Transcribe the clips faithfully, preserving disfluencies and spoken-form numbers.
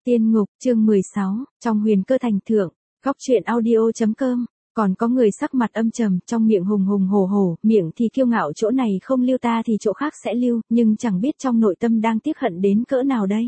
Tiên ngục, chương mười sáu, trong huyền cơ thành thượng, góc truyện audio.com, còn có người sắc mặt âm trầm, trong miệng hùng hùng hổ hổ, miệng thì kiêu ngạo chỗ này không lưu ta thì chỗ khác sẽ lưu, nhưng chẳng biết trong nội tâm đang tiếc hận đến cỡ nào đây.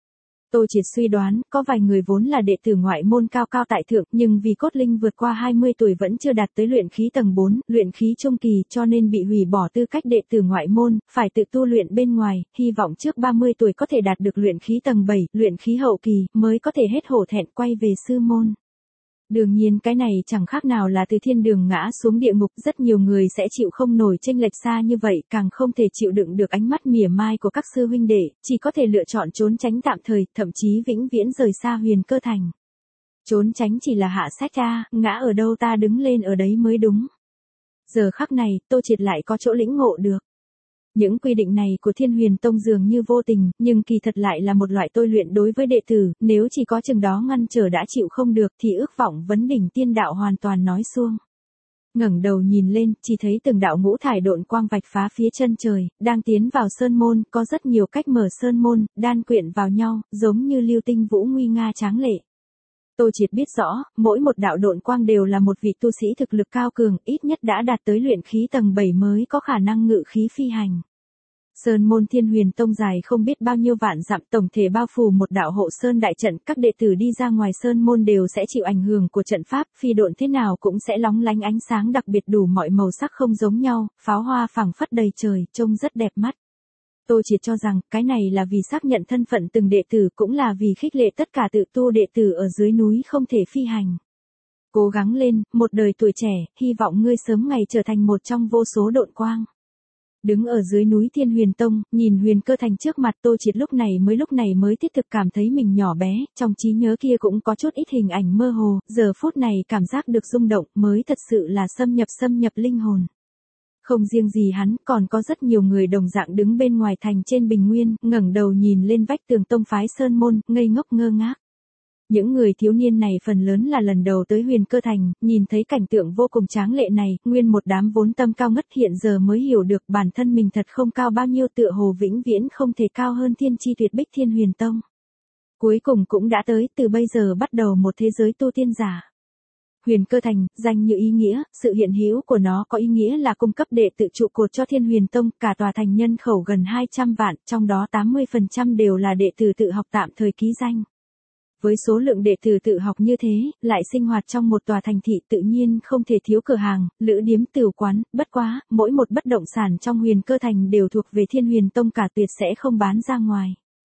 Tô Triệt suy đoán, có vài người vốn là đệ tử ngoại môn cao cao tại thượng, nhưng vì cốt linh vượt qua hai mươi tuổi vẫn chưa đạt tới luyện khí tầng bốn, luyện khí trung kỳ, cho nên bị hủy bỏ tư cách đệ tử ngoại môn, phải tự tu luyện bên ngoài, hy vọng trước ba mươi tuổi có thể đạt được luyện khí tầng bảy, luyện khí hậu kỳ, mới có thể hết hổ thẹn quay về sư môn. Đương nhiên cái này chẳng khác nào là từ thiên đường ngã xuống địa ngục, rất nhiều người sẽ chịu không nổi chênh lệch xa như vậy, càng không thể chịu đựng được ánh mắt mỉa mai của các sư huynh đệ, chỉ có thể lựa chọn trốn tránh tạm thời, thậm chí vĩnh viễn rời xa huyền cơ thành. Trốn tránh chỉ là hạ sách a, ngã ở đâu ta đứng lên ở đấy mới đúng. Giờ khắc này, Tô Triệt lại có chỗ lĩnh ngộ được. Những quy định này của Thiên Huyền Tông dường như vô tình, nhưng kỳ thật lại là một loại tôi luyện đối với đệ tử, nếu chỉ có chừng đó ngăn trở đã chịu không được thì ước vọng vấn đỉnh tiên đạo hoàn toàn nói suông. Ngẩng đầu nhìn lên, chỉ thấy từng đạo ngũ thải độn quang vạch phá phía chân trời, đang tiến vào sơn môn, có rất nhiều cách mở sơn môn, đan quyện vào nhau, giống như lưu tinh vũ nguy nga tráng lệ. Tô Triệt biết rõ, mỗi một đạo độn quang đều là một vị tu sĩ thực lực cao cường, ít nhất đã đạt tới luyện khí tầng bảy mới có khả năng ngự khí phi hành. Sơn môn Thiên Huyền Tông dài không biết bao nhiêu vạn dặm, tổng thể bao phủ một đạo hộ sơn đại trận, các đệ tử đi ra ngoài sơn môn đều sẽ chịu ảnh hưởng của trận pháp, phi độn thế nào cũng sẽ lóng lánh ánh sáng đặc biệt đủ mọi màu sắc không giống nhau, pháo hoa phẳng phất đầy trời, trông rất đẹp mắt. Tô Triệt cho rằng, cái này là vì xác nhận thân phận từng đệ tử, cũng là vì khích lệ tất cả tự tu đệ tử ở dưới núi không thể phi hành. Cố gắng lên, một đời tuổi trẻ, hy vọng ngươi sớm ngày trở thành một trong vô số độn quang. Đứng ở dưới núi Thiên Huyền Tông, nhìn huyền cơ thành trước mặt, Tô Triệt lúc này mới lúc này mới thiết thực cảm thấy mình nhỏ bé, trong trí nhớ kia cũng có chút ít hình ảnh mơ hồ, giờ phút này cảm giác được rung động, mới thật sự là xâm nhập xâm nhập linh hồn. Không riêng gì hắn, còn có rất nhiều người đồng dạng đứng bên ngoài thành trên bình nguyên, ngẩng đầu nhìn lên vách tường tông phái sơn môn, ngây ngốc ngơ ngác. Những người thiếu niên này phần lớn là lần đầu tới huyền cơ thành, nhìn thấy cảnh tượng vô cùng tráng lệ này, nguyên một đám vốn tâm cao ngất hiện giờ mới hiểu được bản thân mình thật không cao bao nhiêu, tựa hồ vĩnh viễn không thể cao hơn thiên chi tuyệt bích Thiên Huyền Tông. Cuối cùng cũng đã tới, từ bây giờ bắt đầu một thế giới tu tiên giả. Huyền cơ thành, danh như ý nghĩa, sự hiện hữu của nó có ý nghĩa là cung cấp đệ tự trụ cột cho Thiên Huyền Tông, cả tòa thành nhân khẩu gần hai trăm vạn, trong đó tám mươi phần trăm đều là đệ tử tự học tạm thời ký danh. Với số lượng đệ tử tự học như thế, lại sinh hoạt trong một tòa thành thị tự nhiên không thể thiếu cửa hàng, lữ điếm tửu quán, bất quá, mỗi một bất động sản trong huyền cơ thành đều thuộc về Thiên Huyền Tông, cả tuyệt sẽ không bán ra ngoài.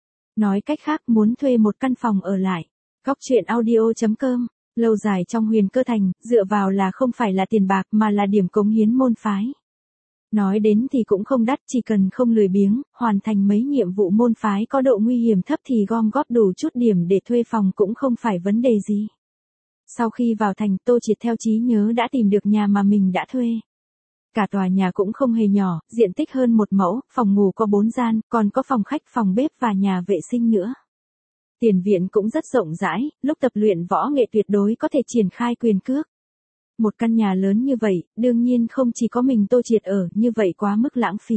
Nói cách khác, muốn thuê một căn phòng ở lại. Góc truyện audio.com, lâu dài trong huyền cơ thành, dựa vào là không phải là tiền bạc mà là điểm cống hiến môn phái. Nói đến thì cũng không đắt, chỉ cần không lười biếng, hoàn thành mấy nhiệm vụ môn phái có độ nguy hiểm thấp thì gom góp đủ chút điểm để thuê phòng cũng không phải vấn đề gì. Sau khi vào thành, Tô Triệt theo trí nhớ đã tìm được nhà mà mình đã thuê. Cả tòa nhà cũng không hề nhỏ, diện tích hơn một mẫu, phòng ngủ có bốn gian, còn có phòng khách, phòng bếp và nhà vệ sinh nữa. Tiền viện cũng rất rộng rãi, lúc tập luyện võ nghệ tuyệt đối có thể triển khai quyền cước. Một căn nhà lớn như vậy, đương nhiên không chỉ có mình Tô Triệt ở, như vậy quá mức lãng phí.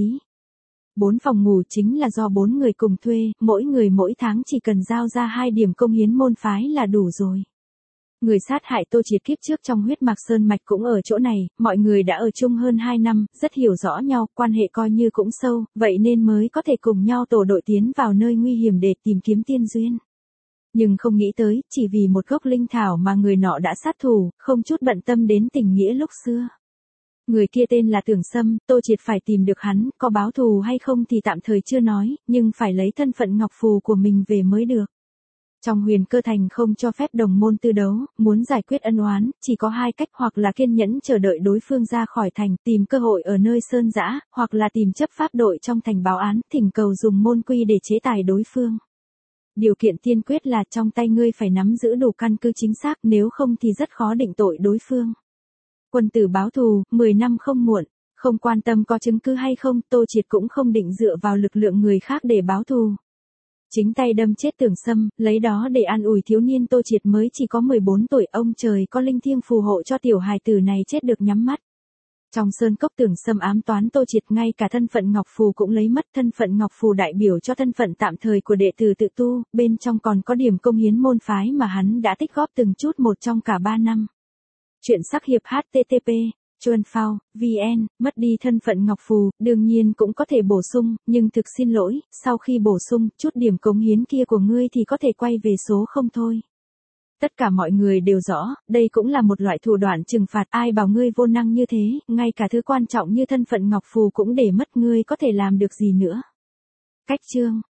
Bốn phòng ngủ chính là do bốn người cùng thuê, mỗi người mỗi tháng chỉ cần giao ra hai điểm công hiến môn phái là đủ rồi. Người sát hại Tô Triệt kiếp trước trong huyết mạch sơn mạch cũng ở chỗ này, mọi người đã ở chung hơn hai năm, rất hiểu rõ nhau, quan hệ coi như cũng sâu, vậy nên mới có thể cùng nhau tổ đội tiến vào nơi nguy hiểm để tìm kiếm tiên duyên. Nhưng không nghĩ tới, chỉ vì một gốc linh thảo mà người nọ đã sát thủ, không chút bận tâm đến tình nghĩa lúc xưa. Người kia tên là Tưởng Sâm, Tô Triệt phải tìm được hắn, có báo thù hay không thì tạm thời chưa nói, nhưng phải lấy thân phận ngọc phù của mình về mới được. Trong huyền cơ thành không cho phép đồng môn tư đấu, muốn giải quyết ân oán, chỉ có hai cách, hoặc là kiên nhẫn chờ đợi đối phương ra khỏi thành, tìm cơ hội ở nơi sơn dã, hoặc là tìm chấp pháp đội trong thành báo án, thỉnh cầu dùng môn quy để chế tài đối phương. Điều kiện tiên quyết là trong tay ngươi phải nắm giữ đủ căn cứ chính xác, nếu không thì rất khó định tội đối phương. Quân tử báo thù, mười năm không muộn, không quan tâm có chứng cứ hay không, Tô Triệt cũng không định dựa vào lực lượng người khác để báo thù. Chính tay đâm chết Tưởng Sâm, lấy đó để an ủi thiếu niên Tô Triệt mới chỉ có mười bốn tuổi, ông trời có linh thiêng phù hộ cho tiểu hài tử này chết được nhắm mắt. Trong sơn cốc tường xâm ám toán Tô Triệt, ngay cả thân phận ngọc phù cũng lấy mất. Thân phận ngọc phù đại biểu cho thân phận tạm thời của đệ tử tự tu, bên trong còn có điểm công hiến môn phái mà hắn đã tích góp từng chút một trong cả ba năm. Chuyện sắc hiệp hát tê tê pê Chuan Phao, vn, mất đi thân phận ngọc phù, đương nhiên cũng có thể bổ sung, nhưng thực xin lỗi, sau khi bổ sung, chút điểm cống hiến kia của ngươi thì có thể quay về số không thôi. Tất cả mọi người đều rõ, đây cũng là một loại thủ đoạn trừng phạt, ai bảo ngươi vô năng như thế, ngay cả thứ quan trọng như thân phận ngọc phù cũng để mất, ngươi có thể làm được gì nữa. Cách chương